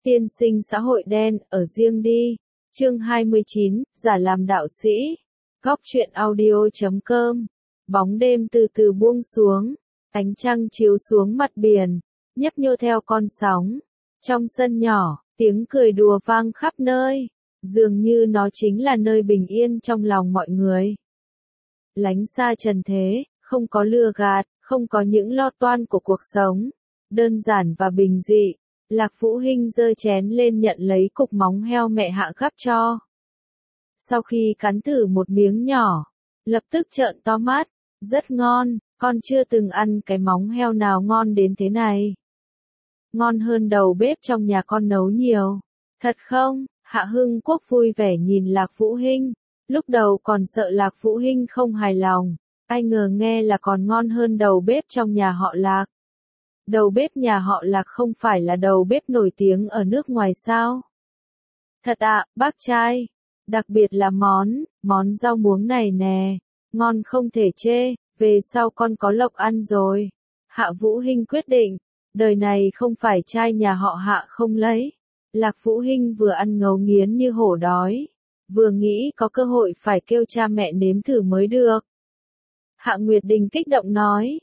Tiên sinh xã hội đen, ở riêng đi. Chương 29, giả làm đạo sĩ. Góc truyện audio.com. Bóng đêm từ từ buông xuống, ánh trăng chiếu xuống mặt biển, nhấp nhô theo con sóng. Trong sân nhỏ, tiếng cười đùa vang khắp nơi, dường như nó chính là nơi bình yên trong lòng mọi người. Lánh xa trần thế, không có lừa gạt, không có những lo toan của cuộc sống. Đơn giản và bình dị. Lạc Vũ Hinh giơ chén lên nhận lấy cục móng heo mẹ Hạ gắp cho. Sau khi cắn thử một miếng nhỏ, lập tức trợn to mắt, rất ngon, con chưa từng ăn cái móng heo nào ngon đến thế này. Ngon hơn đầu bếp trong nhà con nấu nhiều. Thật không? Hạ Hưng Quốc vui vẻ nhìn Lạc Vũ Hinh, lúc đầu còn sợ Lạc Vũ Hinh không hài lòng, ai ngờ nghe là còn ngon hơn đầu bếp trong nhà họ Lạc. Đầu bếp nhà họ Lạc không phải là đầu bếp nổi tiếng ở nước ngoài sao? Thật ạ, bác trai. Đặc biệt là món rau muống này nè. Ngon không thể chê, về sau con có lộc ăn rồi. Hạ Vũ Hinh quyết định, đời này không phải trai nhà họ Hạ không lấy. Lạc Vũ Hinh vừa ăn ngấu nghiến như hổ đói, vừa nghĩ có cơ hội phải kêu cha mẹ nếm thử mới được. Hạ Nguyệt Đình kích động nói.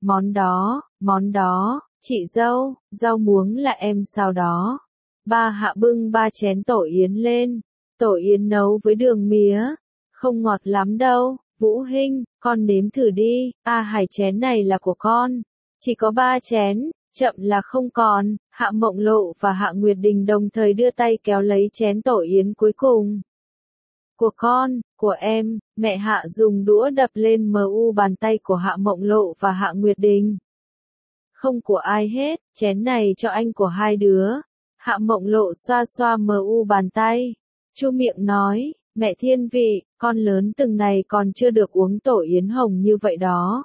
Món đó, chị dâu, rau muống là em sao đó. Ba Hạ bưng 3 chén tổ yến lên, tổ yến nấu với đường mía, không ngọt lắm đâu. Vũ Hinh, con nếm thử đi. Hải chén này là của con, chỉ có 3 chén, chậm là không còn. Hạ Mộng Lộ và Hạ Nguyệt Đình đồng thời đưa tay kéo lấy chén tổ yến cuối cùng. Của con, của em. Mẹ Hạ dùng đũa đập lên bàn tay của Hạ Mộng Lộ và Hạ Nguyệt Đình. Không của ai hết, chén này cho anh của hai đứa. Hạ Mộng Lộ xoa xoa bàn tay, chu miệng nói, mẹ thiên vị, con lớn từng này còn chưa được uống tổ yến hồng như vậy đó.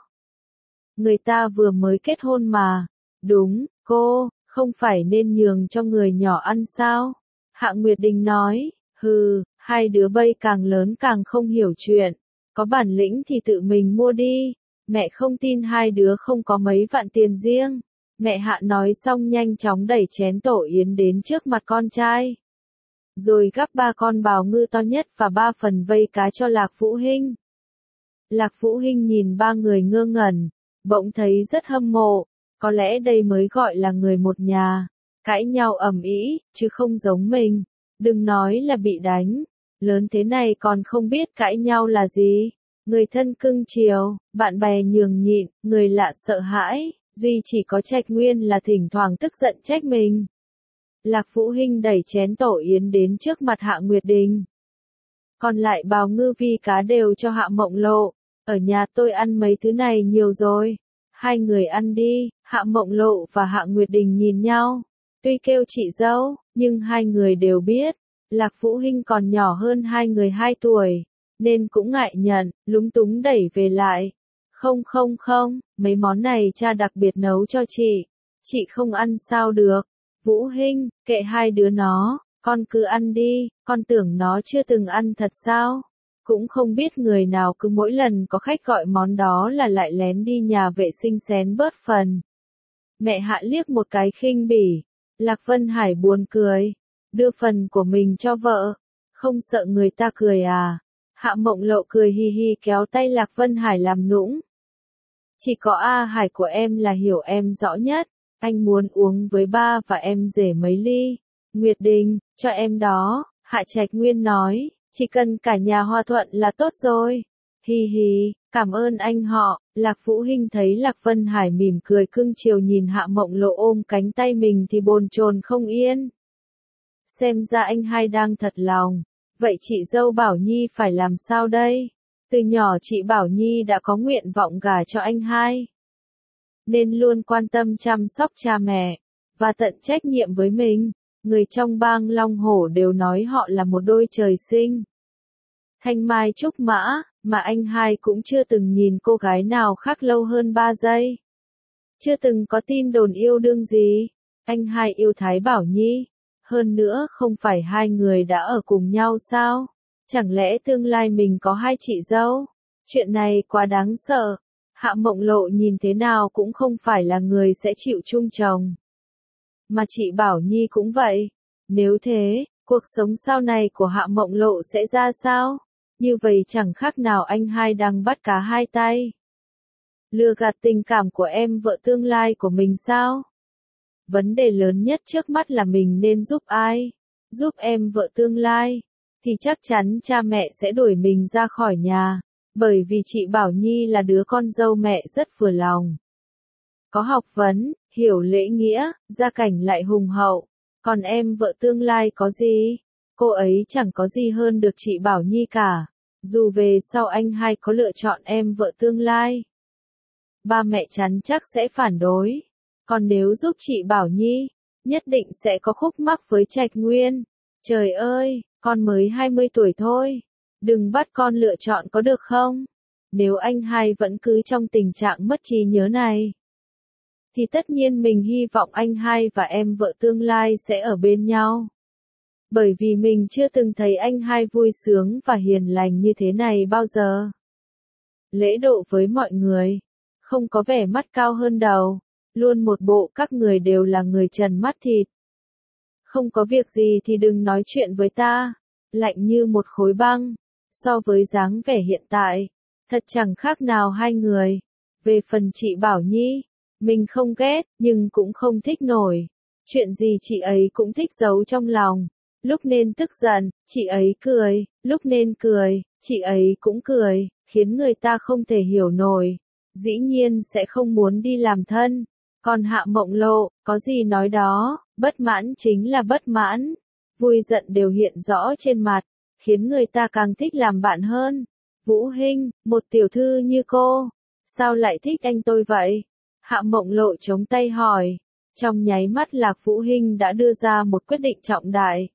Người ta vừa mới kết hôn mà. Đúng, cô, không phải nên nhường cho người nhỏ ăn sao? Hạ Nguyệt Đình nói, hừ, hai đứa bây càng lớn càng không hiểu chuyện, có bản lĩnh thì tự mình mua đi. Mẹ không tin hai đứa không có mấy vạn tiền riêng. Mẹ Hạ nói xong nhanh chóng đẩy chén tổ yến đến trước mặt con trai. Rồi gắp 3 con bào ngư to nhất và 3 phần vây cá cho Lạc Vũ Hinh. Lạc Vũ Hinh nhìn 3 người ngơ ngẩn, bỗng thấy rất hâm mộ. Có lẽ đây mới gọi là người một nhà. Cãi nhau ầm ĩ, chứ không giống mình. Đừng nói là bị đánh. Lớn thế này còn không biết cãi nhau là gì. Người thân cưng chiều, bạn bè nhường nhịn, người lạ sợ hãi, duy chỉ có Trạch Nguyên là thỉnh thoảng tức giận trách mình. Lạc Vũ Hinh đẩy chén tổ yến đến trước mặt Hạ Nguyệt Đình. Còn lại bào ngư vi cá đều cho Hạ Mộng Lộ. Ở nhà tôi ăn mấy thứ này nhiều rồi. Hai người ăn đi. Hạ Mộng Lộ và Hạ Nguyệt Đình nhìn nhau. Tuy kêu chị dâu, nhưng hai người đều biết. Lạc Vũ Hinh còn nhỏ hơn hai người 2 tuổi. Nên cũng ngại nhận, lúng túng đẩy về lại. Không, mấy món này cha đặc biệt nấu cho chị. Chị không ăn sao được. Vũ Hinh, kệ hai đứa nó, con cứ ăn đi, con tưởng nó chưa từng ăn thật sao? Cũng không biết người nào cứ mỗi lần có khách gọi món đó là lại lén đi nhà vệ sinh xén bớt phần. Mẹ Hạ liếc một cái khinh bỉ. Lạc Vân Hải buồn cười. Đưa phần của mình cho vợ. Không sợ người ta cười à? Hạ Mộng Lộ cười hi hi kéo tay Lạc Vân Hải làm nũng. Chỉ có Hải của em là hiểu em rõ nhất. Anh muốn uống với ba và em rể mấy ly. Nguyệt Đình, cho em đó. Hạ Trạch Nguyên nói, chỉ cần cả nhà hòa thuận là tốt rồi. Hi hi, cảm ơn anh họ. Lạc Vũ Hinh thấy Lạc Vân Hải mỉm cười cưng chiều nhìn Hạ Mộng Lộ ôm cánh tay mình thì bồn chồn không yên. Xem ra anh hai đang thật lòng. Vậy chị dâu Bảo Nhi phải làm sao đây? Từ nhỏ chị Bảo Nhi đã có nguyện vọng gả cho anh hai. Nên luôn quan tâm chăm sóc cha mẹ, và tận trách nhiệm với mình. Người trong bang Long Hổ đều nói họ là một đôi trời sinh. Thanh mai trúc mã, mà anh hai cũng chưa từng nhìn cô gái nào khác lâu hơn 3 giây. Chưa từng có tin đồn yêu đương gì. Anh hai yêu Thái Bảo Nhi. Hơn nữa không phải hai người đã ở cùng nhau sao? Chẳng lẽ tương lai mình có 2 chị dâu? Chuyện này quá đáng sợ. Hạ Mộng Lộ nhìn thế nào cũng không phải là người sẽ chịu chung chồng. Mà chị Bảo Nhi cũng vậy. Nếu thế, cuộc sống sau này của Hạ Mộng Lộ sẽ ra sao? Như vậy chẳng khác nào anh hai đang bắt cá hai tay. Lừa gạt tình cảm của em vợ tương lai của mình sao? Vấn đề lớn nhất trước mắt là mình nên giúp ai? Giúp em vợ tương lai, thì chắc chắn cha mẹ sẽ đuổi mình ra khỏi nhà, bởi vì chị Bảo Nhi là đứa con dâu mẹ rất vừa lòng. Có học vấn, hiểu lễ nghĩa, gia cảnh lại hùng hậu, còn em vợ tương lai có gì? Cô ấy chẳng có gì hơn được chị Bảo Nhi cả, dù về sau anh hai có lựa chọn em vợ tương lai. Ba mẹ chắn chắc sẽ phản đối, còn nếu giúp chị Bảo Nhi, nhất định sẽ có khúc mắc với Trạch Nguyên. Trời ơi, con mới 20 tuổi thôi, đừng bắt con lựa chọn có được không? Nếu anh hai vẫn cứ trong tình trạng mất trí nhớ này, thì tất nhiên mình hy vọng anh hai và em vợ tương lai sẽ ở bên nhau. Bởi vì mình chưa từng thấy anh hai vui sướng và hiền lành như thế này bao giờ. Lễ độ với mọi người, không có vẻ mắt cao hơn đầu, luôn một bộ các người đều là người trần mắt thịt. Không có việc gì thì đừng nói chuyện với ta, lạnh như một khối băng, so với dáng vẻ hiện tại, thật chẳng khác nào hai người. Về phần chị Bảo Nhi, mình không ghét, nhưng cũng không thích nổi. Chuyện gì chị ấy cũng thích giấu trong lòng. Lúc nên tức giận, chị ấy cười, lúc nên cười, chị ấy cũng cười, khiến người ta không thể hiểu nổi. Dĩ nhiên sẽ không muốn đi làm thân. Còn Hạ Mộng Lộ, có gì nói đó, bất mãn chính là bất mãn. Vui giận đều hiện rõ trên mặt, khiến người ta càng thích làm bạn hơn. Vũ Hinh, một tiểu thư như cô, sao lại thích anh tôi vậy? Hạ Mộng Lộ chống tay hỏi. Trong nháy mắt Lạc Vũ Hinh đã đưa ra một quyết định trọng đại.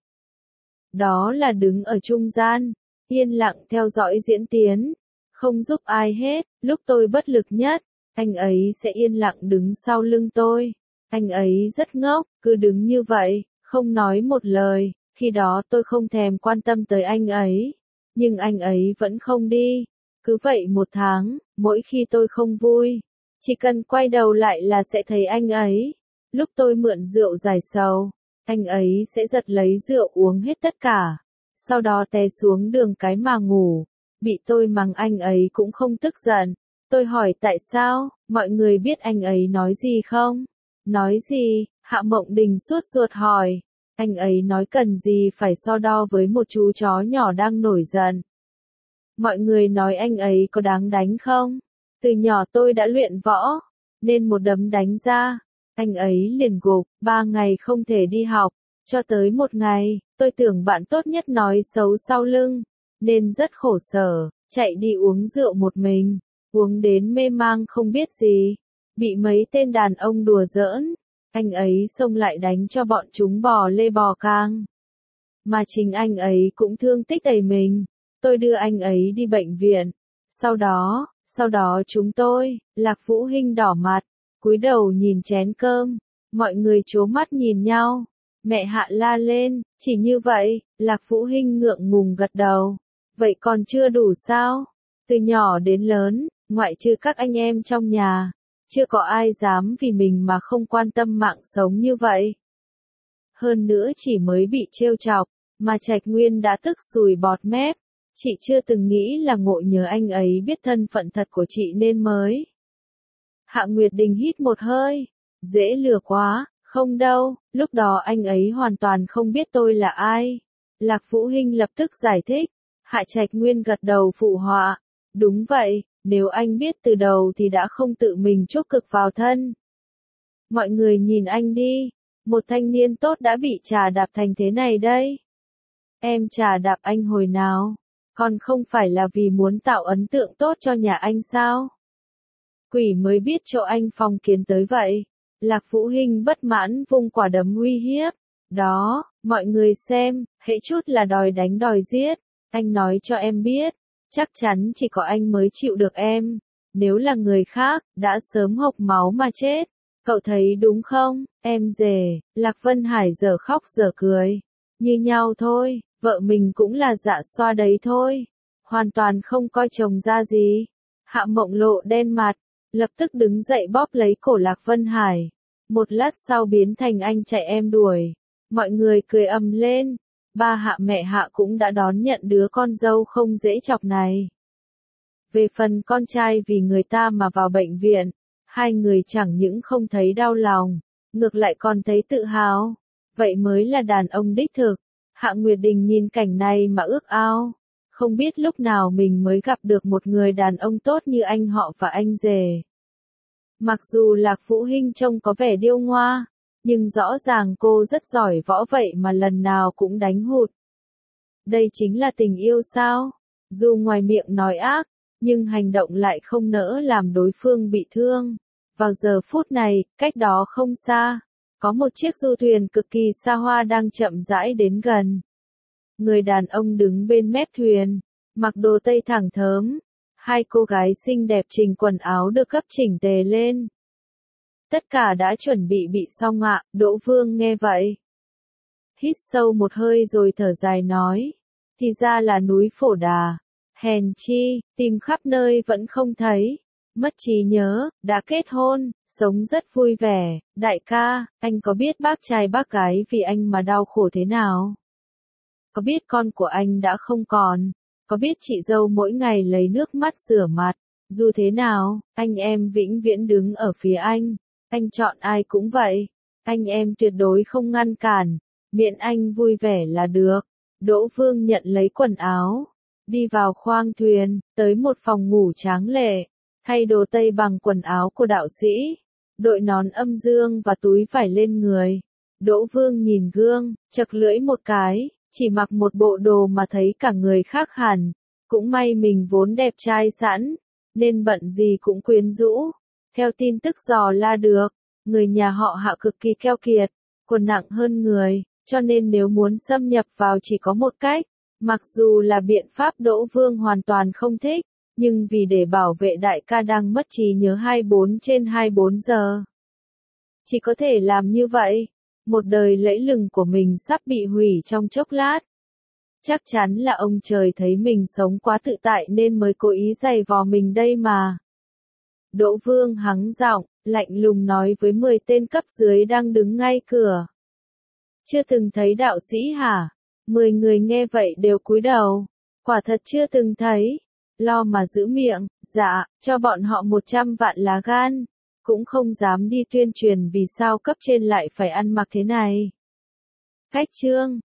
Đó là đứng ở trung gian, yên lặng theo dõi diễn tiến, không giúp ai hết. Lúc tôi bất lực nhất, anh ấy sẽ yên lặng đứng sau lưng tôi. Anh ấy rất ngốc, cứ đứng như vậy, không nói một lời. Khi đó tôi không thèm quan tâm tới anh ấy, nhưng anh ấy vẫn không đi. Cứ vậy một tháng, mỗi khi tôi không vui, chỉ cần quay đầu lại là sẽ thấy anh ấy. Lúc tôi mượn rượu giải sầu, anh ấy sẽ giật lấy rượu uống hết tất cả, sau đó té xuống đường cái mà ngủ. Bị tôi mắng anh ấy cũng không tức giận. Tôi hỏi tại sao, mọi người biết anh ấy nói gì không? Nói gì? Hạ Mộng Đình sốt ruột hỏi. Anh ấy nói cần gì phải so đo với một chú chó nhỏ đang nổi giận. Mọi người nói anh ấy có đáng đánh không? Từ nhỏ tôi đã luyện võ, nên một đấm đánh ra, anh ấy liền gục, 3 ngày không thể đi học. Cho tới một ngày, tôi tưởng bạn tốt nhất nói xấu sau lưng, nên rất khổ sở, chạy đi uống rượu một mình, uống đến mê mang không biết gì, bị mấy tên đàn ông đùa giỡn, anh ấy xông lại đánh cho bọn chúng bò lê bò cang. Mà chính anh ấy cũng thương tích đầy mình, tôi đưa anh ấy đi bệnh viện, sau đó chúng tôi, Lạc Vũ Hinh đỏ mặt, cúi đầu nhìn chén cơm, mọi người trố mắt nhìn nhau. Mẹ Hạ la lên, chỉ như vậy, Lạc Vũ Hinh ngượng ngùng gật đầu. Vậy còn chưa đủ sao? Từ nhỏ đến lớn, ngoại trừ các anh em trong nhà, chưa có ai dám vì mình mà không quan tâm mạng sống như vậy. Hơn nữa chỉ mới bị trêu chọc, mà Trạch Nguyên đã tức sùi bọt mép. Chị chưa từng nghĩ là Ngộ nhờ anh ấy biết thân phận thật của chị nên mới. Hạ Nguyệt Đình hít một hơi. Dễ lừa quá. Không đâu, lúc đó anh ấy hoàn toàn không biết tôi là ai. Lạc Vũ Hinh lập tức giải thích. Hạ Trạch Nguyên gật đầu phụ họa. Đúng vậy, nếu anh biết từ đầu thì đã không tự mình chuốc cực vào thân. Mọi người nhìn anh đi, một thanh niên tốt đã bị trà đạp thành thế này đây. Em trà đạp anh hồi nào? Còn không phải là vì muốn tạo ấn tượng tốt cho nhà anh sao? Quỷ mới biết chỗ anh phong kiến tới vậy. Lạc Vũ Hinh bất mãn vung quả đấm uy hiếp. Đó, mọi người xem, hễ chút là đòi đánh đòi giết. Anh nói cho em biết, chắc chắn chỉ có anh mới chịu được em. Nếu là người khác, đã sớm hộc máu mà chết. Cậu thấy đúng không, em rể? Lạc Vân Hải giờ khóc giờ cười. Như nhau thôi, vợ mình cũng là dạ xoa đấy thôi. Hoàn toàn không coi chồng ra gì. Hạ Mộng Lộ đen mặt, lập tức đứng dậy bóp lấy cổ Lạc Vân Hải. Một lát sau biến thành anh chạy em đuổi. Mọi người cười ầm lên. Ba Hạ mẹ Hạ cũng đã đón nhận đứa con dâu không dễ chọc này. Về phần con trai vì người ta mà vào bệnh viện, hai người chẳng những không thấy đau lòng, ngược lại còn thấy tự hào. Vậy mới là đàn ông đích thực. Hạ Nguyệt Đình nhìn cảnh này mà ước ao. Không biết lúc nào mình mới gặp được một người đàn ông tốt như anh họ và anh rể. Mặc dù Lạc Vũ Hinh trông có vẻ điêu ngoa, nhưng rõ ràng cô rất giỏi võ vậy mà lần nào cũng đánh hụt. Đây chính là tình yêu sao? Dù ngoài miệng nói ác, nhưng hành động lại không nỡ làm đối phương bị thương. Vào giờ phút này, cách đó không xa, có một chiếc du thuyền cực kỳ xa hoa đang chậm rãi đến gần. Người đàn ông đứng bên mép thuyền, mặc đồ tây thẳng thớm. Hai cô gái xinh đẹp chỉnh quần áo được gấp chỉnh tề lên. Tất cả đã chuẩn bị xong ạ, Đỗ Vương nghe vậy. Hít sâu một hơi rồi thở dài nói. Thì ra là núi Phổ Đà. Hèn chi, tìm khắp nơi vẫn không thấy. Mất trí nhớ, đã kết hôn, sống rất vui vẻ. Đại ca, anh có biết bác trai bác gái vì anh mà đau khổ thế nào? Có biết con của anh đã không còn? Có biết chị dâu mỗi ngày lấy nước mắt rửa mặt? Dù thế nào, anh em vĩnh viễn đứng ở phía anh. Anh chọn ai cũng vậy. Anh em tuyệt đối không ngăn cản. Miễn anh vui vẻ là được. Đỗ Vương nhận lấy quần áo. Đi vào khoang thuyền, tới một phòng ngủ tráng lệ. Thay đồ tây bằng quần áo của đạo sĩ. Đội nón âm dương và túi vải lên người. Đỗ Vương nhìn gương, chật lưỡi một cái. Chỉ mặc một bộ đồ mà thấy cả người khác hẳn. Cũng may mình vốn đẹp trai sẵn, nên bận gì cũng quyến rũ. Theo tin tức dò la được, người nhà họ Hạ cực kỳ keo kiệt, còn nặng hơn người, cho nên nếu muốn xâm nhập vào chỉ có một cách. Mặc dù là biện pháp Đỗ Vương hoàn toàn không thích, nhưng vì để bảo vệ đại ca đang mất trí nhớ 24/24 giờ. Chỉ có thể làm như vậy. Một đời lẫy lừng của mình sắp bị hủy trong chốc lát. Chắc chắn là ông trời thấy mình sống quá tự tại nên mới cố ý giày vò mình đây mà. Đỗ Vương hắng giọng, lạnh lùng nói với 10 tên cấp dưới đang đứng ngay cửa. Chưa từng thấy đạo sĩ hả? 10 người nghe vậy đều cúi đầu. Quả thật chưa từng thấy. Lo mà giữ miệng, dạ, cho bọn họ 100 vạn lá gan. Cũng không dám đi tuyên truyền vì sao cấp trên lại phải ăn mặc thế này. Khách trương,